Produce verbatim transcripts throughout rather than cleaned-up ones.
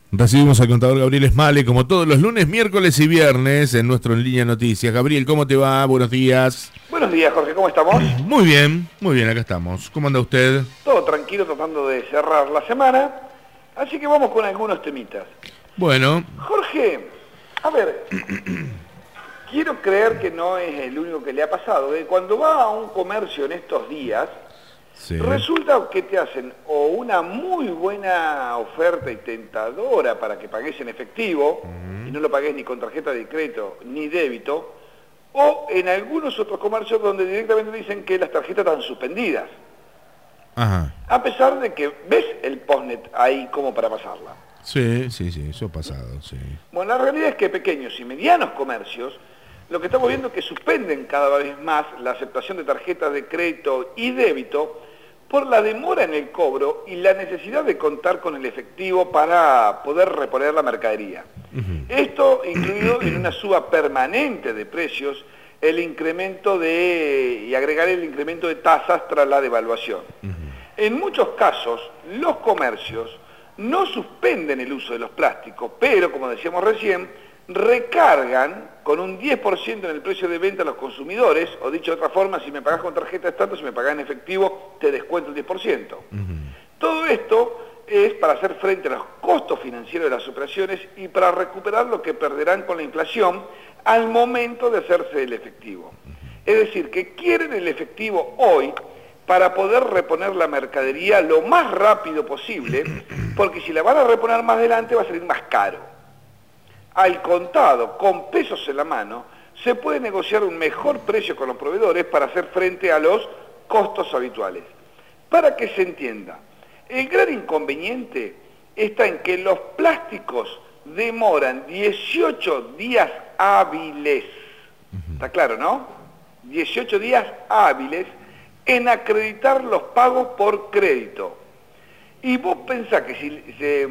Recibimos al contador Gabriel Esmale, como todos los lunes, miércoles y viernes, en nuestro En Línea Noticias. Gabriel, ¿cómo te va? Buenos días. Buenos días, Jorge, ¿cómo estamos? Muy bien, muy bien, acá estamos. ¿Cómo anda usted? Todo tranquilo, tratando de cerrar la semana, así que vamos con algunos temitas. Bueno. Jorge, a ver, quiero creer que no es el único que le ha pasado, que cuando va a un comercio en estos días, sí. Resulta que te hacen o una muy buena oferta y tentadora para que pagues en efectivo, uh-huh. y no lo pagues ni con tarjeta de crédito ni débito, o en algunos otros comercios donde directamente dicen que las tarjetas están suspendidas. Ajá. A pesar de que ves el postnet ahí como para pasarla. Sí, sí, sí, eso ha pasado, sí. Bueno, la realidad es que pequeños y medianos comercios, lo que estamos viendo es que suspenden cada vez más la aceptación de tarjetas de crédito y débito por la demora en el cobro y la necesidad de contar con el efectivo para poder reponer la mercadería. Uh-huh. Esto incluido en una suba permanente de precios, el incremento de, y agregar el incremento de tasas tras la devaluación. Uh-huh. En muchos casos, los comercios no suspenden el uso de los plásticos, pero, como decíamos recién, recargan con un diez por ciento en el precio de venta a los consumidores, o dicho de otra forma, si me pagás con tarjeta es tanto, si me pagás en efectivo, te descuento el diez por ciento. Uh-huh. Todo esto es para hacer frente a los costos financieros de las operaciones y para recuperar lo que perderán con la inflación al momento de hacerse el efectivo. Uh-huh. Es decir, que quieren el efectivo hoy para poder reponer la mercadería lo más rápido posible, porque si la van a reponer más adelante va a salir más caro. Al contado, con pesos en la mano, se puede negociar un mejor precio con los proveedores para hacer frente a los costos habituales. Para que se entienda, el gran inconveniente está en que los plásticos demoran dieciocho días hábiles, ¿está claro, no? dieciocho días hábiles en acreditar los pagos por crédito. Y vos pensás que si se...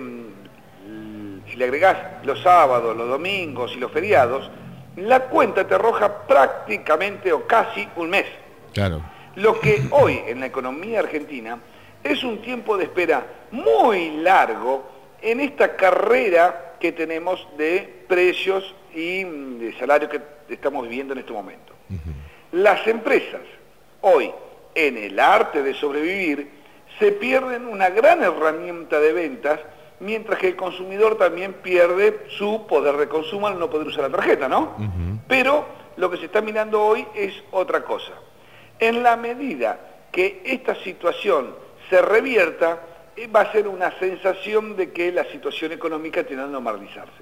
si le agregás los sábados, los domingos y los feriados, la cuenta te arroja prácticamente o casi un mes. Claro. Lo que hoy en la economía argentina es un tiempo de espera muy largo en esta carrera que tenemos de precios y de salarios que estamos viviendo en este momento. Uh-huh. Las empresas hoy, en el arte de sobrevivir, se pierden una gran herramienta de ventas, mientras que el consumidor también pierde su poder de consumo al no poder usar la tarjeta, ¿no? Uh-huh. Pero lo que se está mirando hoy es otra cosa. En la medida que esta situación se revierta, va a ser una sensación de que la situación económica tiende a normalizarse.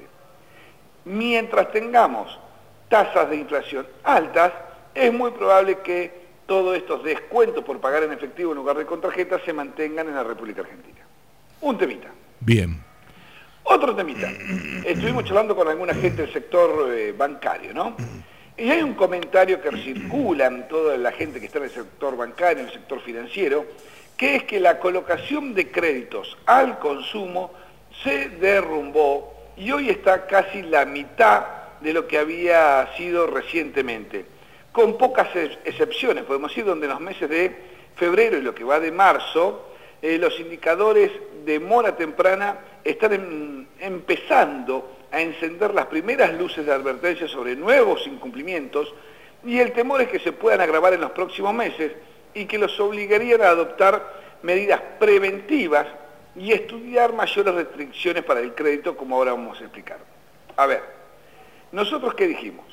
Mientras tengamos tasas de inflación altas, es muy probable que todos estos descuentos por pagar en efectivo en lugar de con tarjeta se mantengan en la República Argentina. Un temita. Bien. Otro temita. Estuvimos charlando con alguna gente del sector eh, bancario, ¿no? Y hay un comentario que circula en toda la gente que está en el sector bancario, en el sector financiero, que es que la colocación de créditos al consumo se derrumbó y hoy está casi la mitad de lo que había sido recientemente. Con pocas excepciones, podemos decir, donde en los meses de febrero y lo que va de marzo, eh, los indicadores de mora temprana están en, empezando a encender las primeras luces de advertencia sobre nuevos incumplimientos, y el temor es que se puedan agravar en los próximos meses y que los obligarían a adoptar medidas preventivas y estudiar mayores restricciones para el crédito, como ahora vamos a explicar. A ver, ¿nosotros qué dijimos?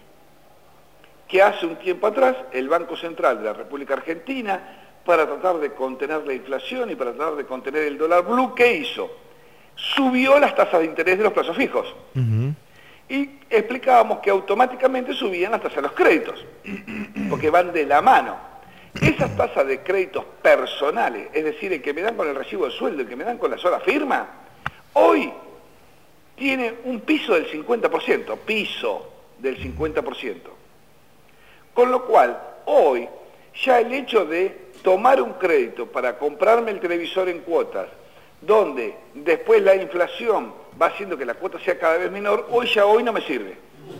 Que hace un tiempo atrás el Banco Central de la República Argentina, para tratar de contener la inflación y para tratar de contener el dólar blue, ¿qué hizo? Subió las tasas de interés de los plazos fijos. Uh-huh. Y explicábamos que automáticamente subían las tasas de los créditos, porque van de la mano. Esas tasas de créditos personales, es decir, el que me dan con el recibo de sueldo, el que me dan con la sola firma, hoy tiene un piso del cincuenta por ciento, piso del cincuenta por ciento. Con lo cual, hoy, ya el hecho de tomar un crédito para comprarme el televisor en cuotas, donde después la inflación va haciendo que la cuota sea cada vez menor, hoy ya hoy no me sirve.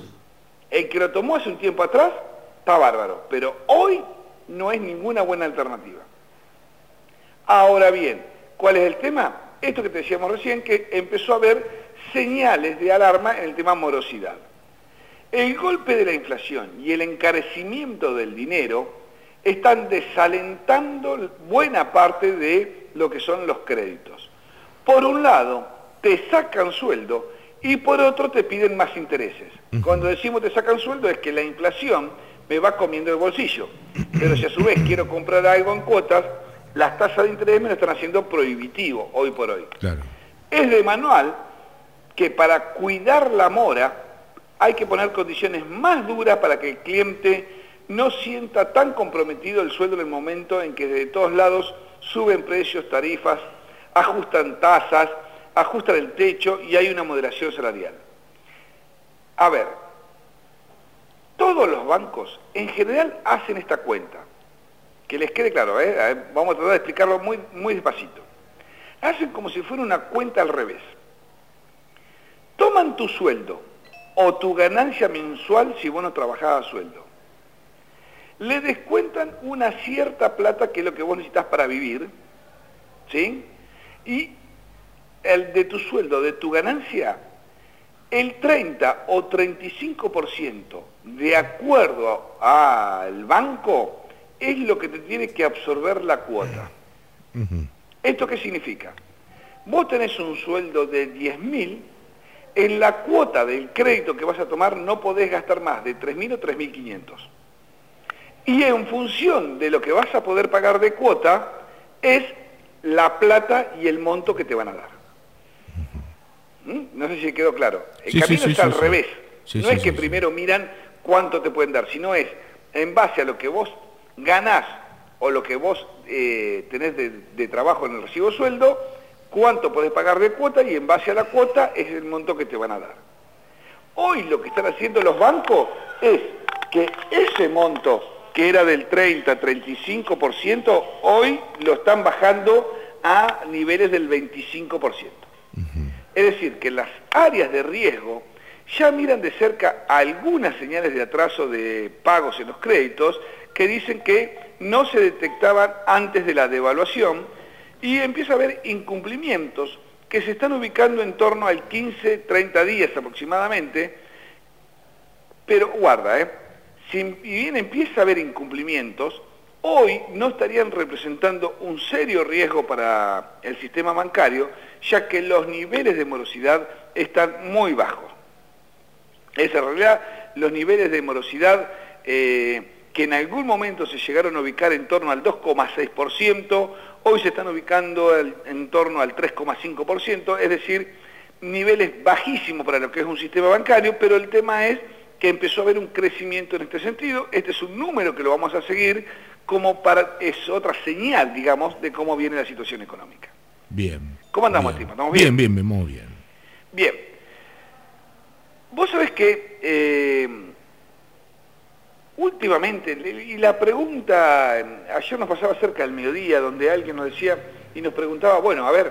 El que lo tomó hace un tiempo atrás, está bárbaro, pero hoy no es ninguna buena alternativa. Ahora bien, ¿cuál es el tema? Esto que te decíamos recién, que empezó a haber señales de alarma en el tema morosidad. El golpe de la inflación y el encarecimiento del dinero están desalentando buena parte de lo que son los créditos. Por un lado, te sacan sueldo y por otro te piden más intereses. Uh-huh. Cuando decimos te sacan sueldo es que la inflación me va comiendo el bolsillo. Pero si a su vez quiero comprar algo en cuotas, las tasas de interés me lo están haciendo prohibitivo hoy por hoy. Claro. Es de manual que para cuidar la mora hay que poner condiciones más duras para que el cliente no sienta tan comprometido el sueldo en el momento en que de todos lados suben precios, tarifas, ajustan tasas, ajustan el techo y hay una moderación salarial. A ver, todos los bancos en general hacen esta cuenta. Que les quede claro, ¿eh? A ver, vamos a tratar de explicarlo muy, muy despacito. Hacen como si fuera una cuenta al revés. Toman tu sueldo o tu ganancia mensual si vos no trabajabas a sueldo. Le descuentan una cierta plata que es lo que vos necesitas para vivir, ¿sí? Y el de tu sueldo, de tu ganancia, el treinta o treinta y cinco por ciento de acuerdo al banco es lo que te tiene que absorber la cuota. Uh-huh. ¿Esto qué significa? Vos tenés un sueldo de diez mil, en la cuota del crédito que vas a tomar no podés gastar más de tres mil o tres mil quinientos. Y en función de lo que vas a poder pagar de cuota, es la plata y el monto que te van a dar. ¿Mm? No sé si quedó claro. El sí, camino sí, sí, es sí, al sí. revés. Sí, no sí, es que sí, primero sí. miran cuánto te pueden dar, sino es en base a lo que vos ganás o lo que vos eh, tenés de, de trabajo en el recibo sueldo, cuánto podés pagar de cuota y en base a la cuota es el monto que te van a dar. Hoy lo que están haciendo los bancos es que ese monto que era del treinta, treinta y cinco por ciento, hoy lo están bajando a niveles del veinticinco por ciento. Uh-huh. Es decir, que las áreas de riesgo ya miran de cerca algunas señales de atraso de pagos en los créditos que dicen que no se detectaban antes de la devaluación y empieza a haber incumplimientos que se están ubicando en torno al quince, treinta días aproximadamente, pero guarda, ¿eh? Si bien empieza a haber incumplimientos, hoy no estarían representando un serio riesgo para el sistema bancario, ya que los niveles de morosidad están muy bajos. Es en realidad los niveles de morosidad eh, que en algún momento se llegaron a ubicar en torno al dos coma seis por ciento, hoy se están ubicando el, en torno al tres coma cinco por ciento, es decir, niveles bajísimos para lo que es un sistema bancario, pero el tema es que empezó a haber un crecimiento en este sentido. Este es un número que lo vamos a seguir como para, es otra señal, digamos, de cómo viene la situación económica. Bien. ¿Cómo andamos, bien. Timo? ¿Estamos bien? Bien, bien, muy bien. Bien. Vos sabés que eh, últimamente, y la pregunta, ayer nos pasaba cerca del mediodía, donde alguien nos decía y nos preguntaba, bueno, a ver,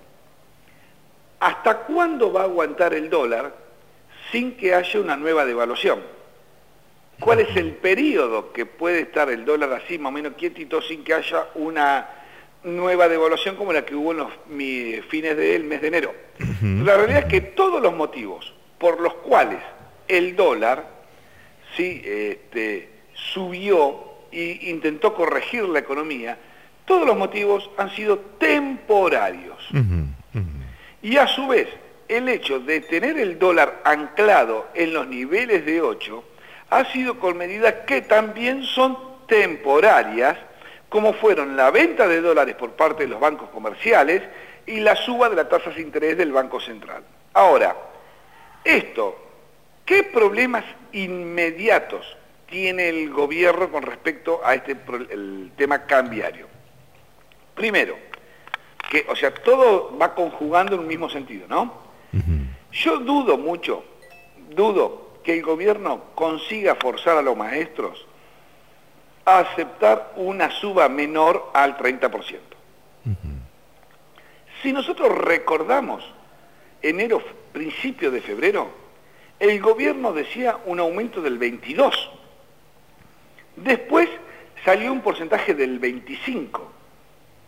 ¿hasta cuándo va a aguantar el dólar sin que haya una nueva devaluación? ¿Cuál es el periodo que puede estar el dólar así más o menos quietito sin que haya una nueva devaluación como la que hubo en los mi, fines del mes de enero? Uh-huh. La realidad es que todos los motivos por los cuales el dólar sí, este, subió e intentó corregir la economía, todos los motivos han sido temporarios. Uh-huh. Uh-huh. Y a su vez, el hecho de tener el dólar anclado en los niveles de ocho ha sido con medidas que también son temporarias, como fueron la venta de dólares por parte de los bancos comerciales y la suba de las tasas de interés del Banco Central. Ahora, esto, ¿qué problemas inmediatos tiene el gobierno con respecto a este el tema cambiario? Primero, que, o sea, todo va conjugando en un mismo sentido, ¿no? Uh-huh. Yo dudo mucho, dudo que el gobierno consiga forzar a los maestros a aceptar una suba menor al treinta por ciento. Uh-huh. Si nosotros recordamos, enero, principio de febrero, el gobierno decía un aumento del veintidós. Después salió un porcentaje del veinticinco.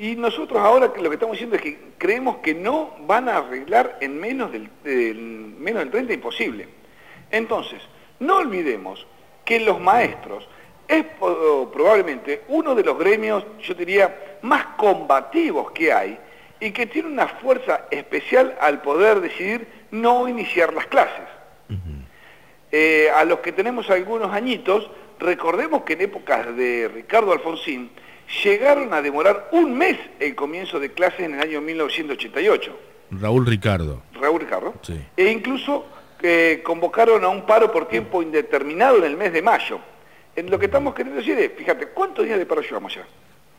Y nosotros ahora lo que estamos diciendo es que creemos que no van a arreglar en menos del, del, menos del treinta, imposible. Entonces, no olvidemos que los maestros es probablemente uno de los gremios, yo diría, más combativos que hay y que tiene una fuerza especial al poder decidir no iniciar las clases. Uh-huh. eh, a los que tenemos algunos añitos, recordemos que en épocas de Ricardo Alfonsín llegaron a demorar un mes el comienzo de clases en el año mil novecientos ochenta y ocho. Raúl Ricardo. Raúl Ricardo. Sí. E incluso eh, convocaron a un paro por tiempo indeterminado en el mes de mayo. En lo que estamos queriendo decir es, fíjate, ¿cuántos días de paro llevamos ya?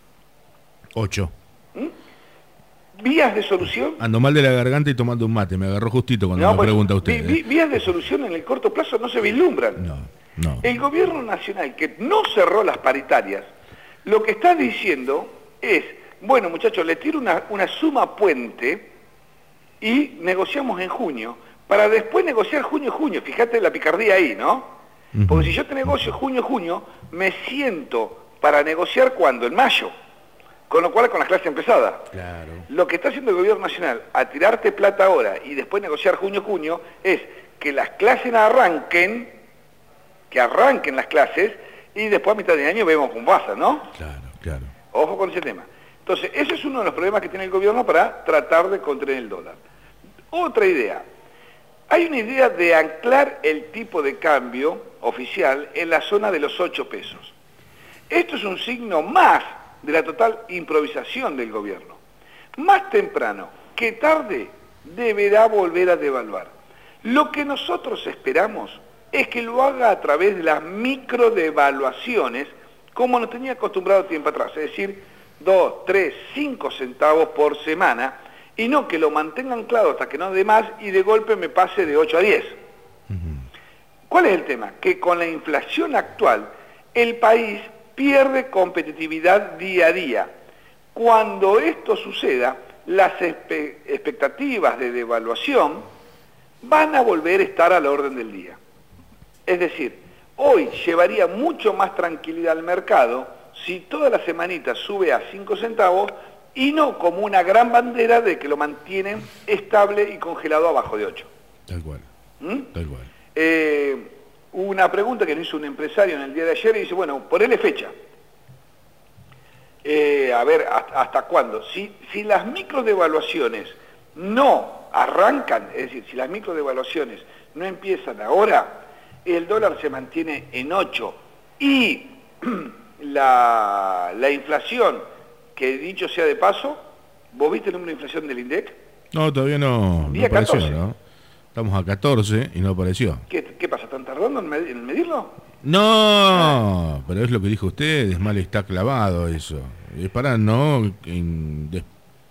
Ocho. ¿Mm? ¿Vías de solución? Ando mal de la garganta y tomando un mate, me agarró justito cuando no, me pues, pregunta usted. Vi, vi, ¿eh? Vías de solución en el corto plazo no se vislumbran. No, no. El gobierno nacional, que no cerró las paritarias, lo que está diciendo es, bueno muchachos, le tiro una, una suma puente y negociamos en junio, para después negociar junio y junio. Fíjate la picardía ahí, ¿no? Porque si yo te negocio junio, junio, me siento para negociar ¿cuándo? En mayo. Con lo cual con las clases empezadas. Claro. Lo que está haciendo el gobierno nacional a tirarte plata ahora y después negociar junio, junio, es que las clases arranquen, que arranquen las clases y después a mitad de año vemos cómo pasa, ¿no? Claro, claro. Ojo con ese tema. Entonces, ese es uno de los problemas que tiene el gobierno para tratar de contener el dólar. Otra idea. Hay una idea de anclar el tipo de cambio oficial en la zona de los ocho pesos. Esto es un signo más de la total improvisación del gobierno. Más temprano que tarde deberá volver a devaluar. Lo que nosotros esperamos es que lo haga a través de las microdevaluaciones, como nos tenía acostumbrado tiempo atrás, es decir, dos, tres, cinco centavos por semana, y no que lo mantenga anclado hasta que no dé más y de golpe me pase de ocho a diez. Uh-huh. ¿Cuál es el tema? Que con la inflación actual, el país pierde competitividad día a día. Cuando esto suceda, las espe- expectativas de devaluación van a volver a estar a la orden del día. Es decir, hoy llevaría mucho más tranquilidad al mercado si toda la semanita sube a cinco centavos y no como una gran bandera de que lo mantienen estable y congelado abajo de ocho. Tal cual. ¿Mm? Tal cual. Eh, hubo una pregunta que nos hizo un empresario en el día de ayer y dice, bueno, ponele fecha. Eh, a ver, ¿hasta, hasta cuándo? Si, si las microdevaluaciones no arrancan, es decir, si las microdevaluaciones no empiezan ahora, el dólar se mantiene en ocho y la, la inflación, que dicho sea de paso, ¿vos viste el número de inflación del INDEC? No, todavía no, no apareció, ¿no? Estamos a catorce y no apareció. ¿Qué, qué pasa? ¿Están tardando en, med- en medirlo? No, ah. pero es lo que dijo usted, es mal está clavado eso. Es para no en, des,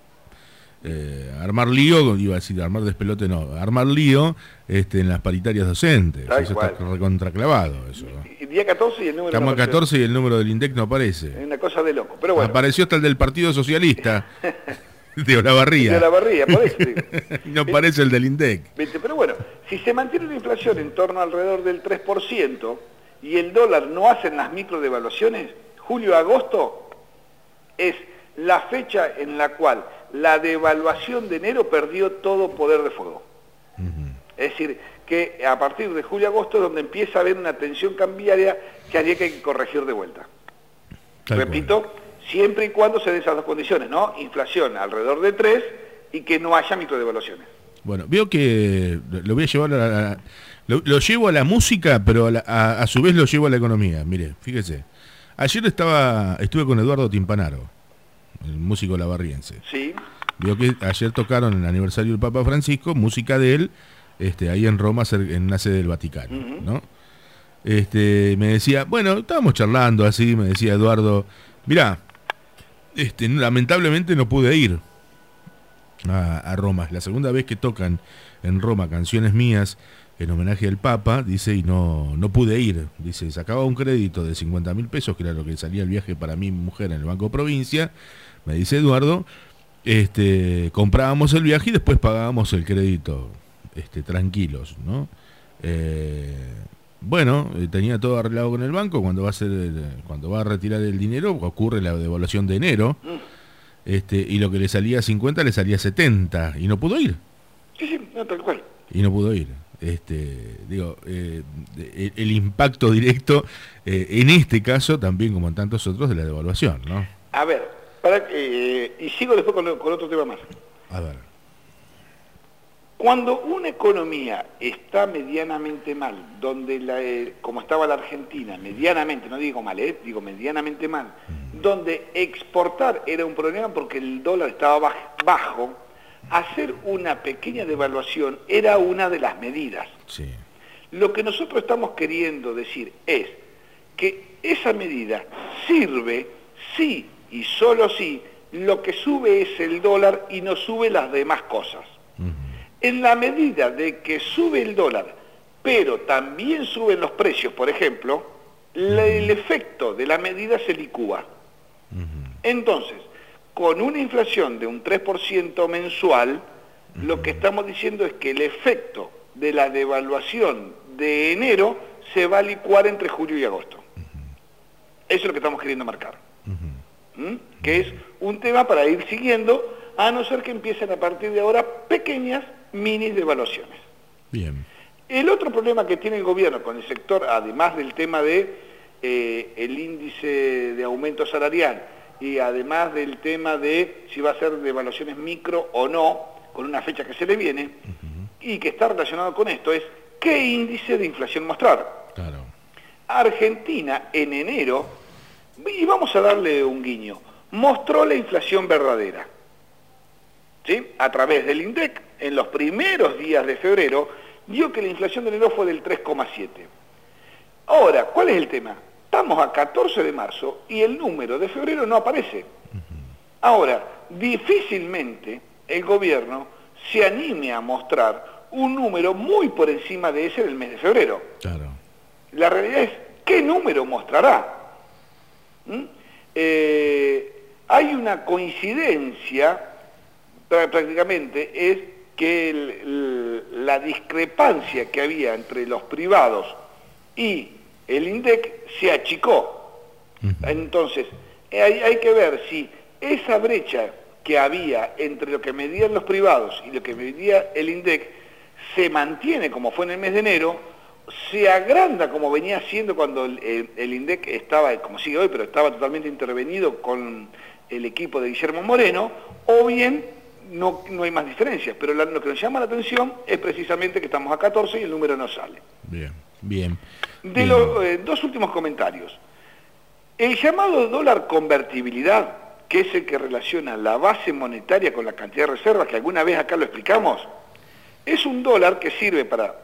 eh, armar lío, iba a decir armar despelote, no, armar lío este, en las paritarias docentes. Tal eso cual. Está recontraclavado eso. Y, y día catorce y el número Estamos no a catorce y el número del INDEC no aparece. Es una cosa de loco, pero bueno. Apareció hasta el del Partido Socialista. De Olavarría. De Olavarría, por eso digo. No parece el del INDEC. Pero bueno, si se mantiene la inflación en torno alrededor del tres por ciento y el dólar no hacen las microdevaluaciones, julio-agosto es la fecha en la cual la devaluación de enero perdió todo poder de fuego. Uh-huh. Es decir, que a partir de julio-agosto es donde empieza a haber una tensión cambiaria que habría que corregir de vuelta. Tal Repito, cual. Siempre y cuando se den esas dos condiciones, ¿no? Inflación alrededor de tres y que no haya microdevaluaciones. Bueno, veo que lo voy a llevar a la, lo, lo llevo a la música, pero a, la, a, a su vez lo llevo a la economía. Mire, fíjese. Ayer estaba estuve con Eduardo Timpanaro, el músico lavarriense. Sí. Veo que ayer tocaron el aniversario del Papa Francisco, música de él, este, ahí en Roma, en la sede del Vaticano, uh-huh. ¿no? Este, me decía, bueno, estábamos charlando así, me decía Eduardo, mirá, este, lamentablemente no pude ir a, a Roma. Es la segunda vez que tocan en Roma canciones mías en homenaje al Papa, dice, y no, no pude ir. Dice, sacaba un crédito de cincuenta mil pesos, que era lo que salía el viaje para mi mujer en el Banco Provincia, me dice Eduardo, este, comprábamos el viaje y después pagábamos el crédito este, tranquilos, ¿no? Eh, bueno, eh, tenía todo arreglado con el banco. Cuando va a hacer el, cuando va a retirar el dinero ocurre la devaluación de enero. este, y lo que le salía a cincuenta le salía a setenta, y no pudo ir. Sí, sí, no, tal cual. Y no pudo ir. Este, digo, eh, el, el impacto directo, eh, en este caso, también como en tantos otros, de la devaluación, ¿no? A ver, para, eh, y sigo después con, con otro tema más. A ver. Cuando una economía está medianamente mal, donde la, eh, como estaba la Argentina, medianamente, no digo mal, eh, digo medianamente mal, uh-huh. donde exportar era un problema porque el dólar estaba bajo, hacer una pequeña devaluación era una de las medidas. Sí. Lo que nosotros estamos queriendo decir es que esa medida sirve si y solo si lo que sube es el dólar y no sube las demás cosas. Uh-huh. En la medida de que sube el dólar, pero también suben los precios, por ejemplo, uh-huh. el efecto de la medida se licúa. Uh-huh. Entonces, con una inflación de un tres por ciento mensual, uh-huh. lo que estamos diciendo es que el efecto de la devaluación de enero se va a licuar entre julio y agosto. Uh-huh. Eso es lo que estamos queriendo marcar. Uh-huh. ¿Mm? Que es un tema para ir siguiendo, a no ser que empiecen a partir de ahora pequeñas mini devaluaciones. Bien. El otro problema que tiene el gobierno con el sector, además del tema de eh, el índice de aumento salarial, y además del tema de si va a ser devaluaciones micro o no, con una fecha que se le viene, uh-huh. y que está relacionado con esto, es qué índice de inflación mostrar. Claro. Argentina en enero, y vamos a darle un guiño, mostró la inflación verdadera, ¿sí? A través del INDEC, en los primeros días de febrero, dio que la inflación de enero fue del tres coma siete. Ahora, ¿cuál es el tema? Estamos a catorce de marzo y el número de febrero no aparece. Ahora, difícilmente el gobierno se anime a mostrar un número muy por encima de ese del mes de febrero. Claro. La realidad es, ¿qué número mostrará? ¿Mm? Eh, hay una coincidencia, prácticamente, es que el, el, la discrepancia que había entre los privados y el INDEC se achicó. Uh-huh. Entonces, hay, hay que ver si esa brecha que había entre lo que medían los privados y lo que medía el INDEC se mantiene como fue en el mes de enero, se agranda como venía siendo cuando el, el, el INDEC estaba, como sigue hoy, pero estaba totalmente intervenido con el equipo de Guillermo Moreno, o bien no, no hay más diferencias, pero la, lo que nos llama la atención es precisamente que estamos a catorce y el número no sale. Bien, bien. De los eh, dos últimos comentarios. El llamado dólar convertibilidad, que es el que relaciona la base monetaria con la cantidad de reservas, que alguna vez acá lo explicamos, es un dólar que sirve para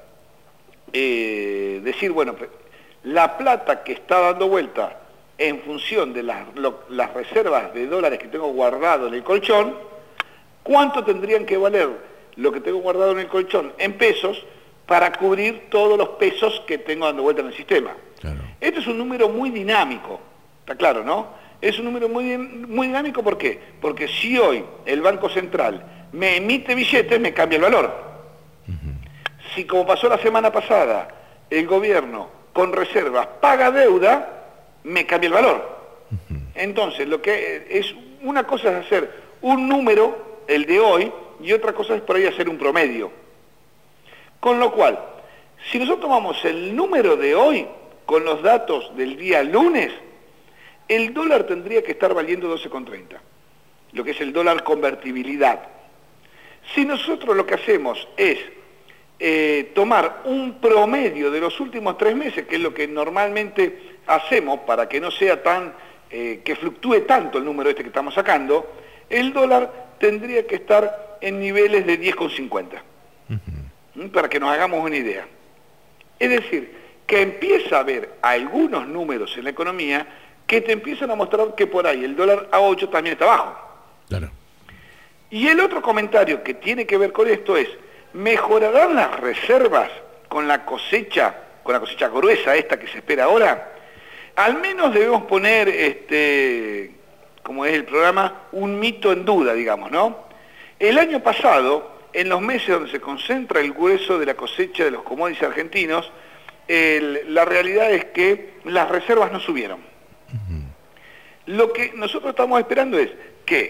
eh, decir, bueno, la plata que está dando vuelta en función de las, lo, las reservas de dólares que tengo guardado en el colchón, ¿cuánto tendrían que valer lo que tengo guardado en el colchón en pesos para cubrir todos los pesos que tengo dando vuelta en el sistema? Claro. Este es un número muy dinámico, está claro, ¿no? Es un número muy, muy dinámico, ¿por qué? Porque si hoy el Banco Central me emite billetes, me cambia el valor. Uh-huh. Si, como pasó la semana pasada, el gobierno con reservas paga deuda, me cambia el valor. Uh-huh. Entonces, lo que es, una cosa es hacer un número, el de hoy, y otra cosa es por ahí hacer un promedio. Con lo cual, si nosotros tomamos el número de hoy, con los datos del día lunes, el dólar tendría que estar valiendo doce con treinta, lo que es el dólar convertibilidad. Si nosotros lo que hacemos es eh, tomar un promedio de los últimos tres meses, que es lo que normalmente hacemos para que no sea tan, eh, que fluctúe tanto el número este que estamos sacando, el dólar tendría que estar en niveles de diez con cincuenta, uh-huh. para que nos hagamos una idea. Es decir, que empieza a haber algunos números en la economía que te empiezan a mostrar que por ahí el dólar a ocho también está bajo. Claro. Y el otro comentario que tiene que ver con esto es, ¿mejorarán las reservas con la cosecha, con la cosecha gruesa esta que se espera ahora? Al menos debemos poner, este, como es el programa, un mito en duda, digamos, ¿no? El año pasado, en los meses donde se concentra el grueso de la cosecha de los commodities argentinos, el, la realidad es que las reservas no subieron. Uh-huh. Lo que nosotros estamos esperando es que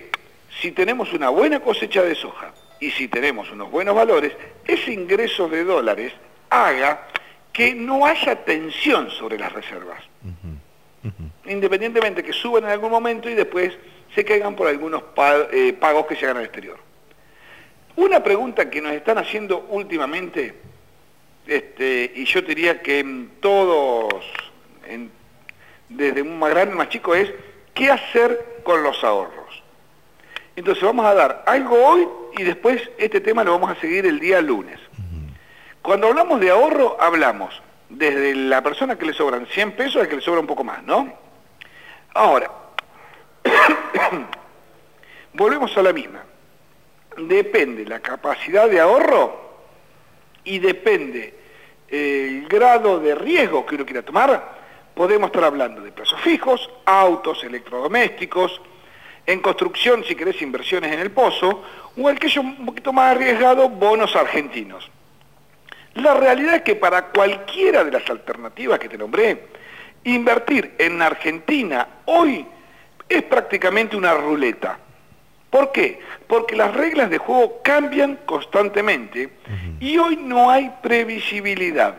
si tenemos una buena cosecha de soja y si tenemos unos buenos valores, ese ingreso de dólares haga que no haya tensión sobre las reservas. Uh-huh. Uh-huh. Independientemente que suban en algún momento y después se caigan por algunos eh, pagos que se hagan al exterior. Una pregunta que nos están haciendo últimamente, este, y yo diría que en todos, en, desde un más grande más chico, es ¿qué hacer con los ahorros? Entonces vamos a dar algo hoy y después este tema lo vamos a seguir el día lunes. Cuando hablamos de ahorro, hablamos desde la persona que le sobran cien pesos al que le sobra un poco más, ¿no? Ahora, volvemos a la misma. Depende la capacidad de ahorro y depende el grado de riesgo que uno quiera tomar. Podemos estar hablando de plazos fijos, autos, electrodomésticos, en construcción, si querés, inversiones en el pozo, o aquello un poquito más arriesgado, bonos argentinos. La realidad es que para cualquiera de las alternativas que te nombré, invertir en Argentina hoy es prácticamente una ruleta. ¿Por qué? Porque las reglas de juego cambian constantemente uh-huh. y hoy no hay previsibilidad.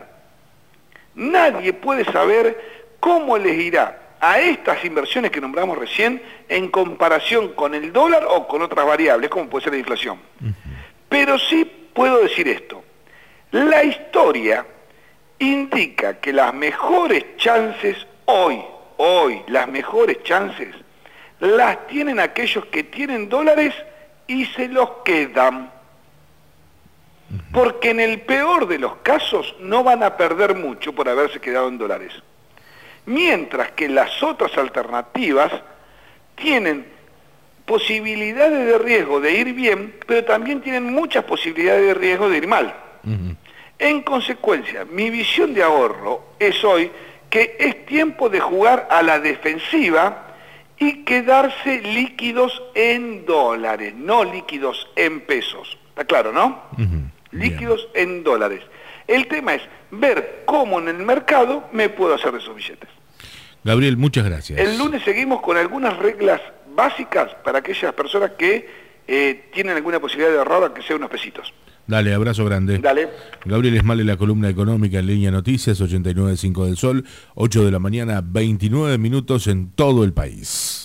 Nadie puede saber cómo les irá a estas inversiones que nombramos recién en comparación con el dólar o con otras variables, como puede ser la inflación. Uh-huh. Pero sí puedo decir esto. La historia indica que las mejores chances hoy, hoy, las mejores chances, las tienen aquellos que tienen dólares y se los quedan. Porque en el peor de los casos no van a perder mucho por haberse quedado en dólares. Mientras que las otras alternativas tienen posibilidades de riesgo de ir bien, pero también tienen muchas posibilidades de riesgo de ir mal. Uh-huh. En consecuencia, mi visión de ahorro es hoy que es tiempo de jugar a la defensiva y quedarse líquidos en dólares, no líquidos en pesos. ¿Está claro, no? Uh-huh. Líquidos Bien. En dólares. El tema es ver cómo en el mercado me puedo hacer de esos billetes. Gabriel, muchas gracias. El lunes seguimos con algunas reglas básicas para aquellas personas que eh, tienen alguna posibilidad de ahorrar, aunque sea unos pesitos. Dale, abrazo grande. Dale. Gabriel Esmale, la columna económica en Línea Noticias, ochenta y nueve punto cinco del Sol, ocho de la mañana, veintinueve minutos en todo el país.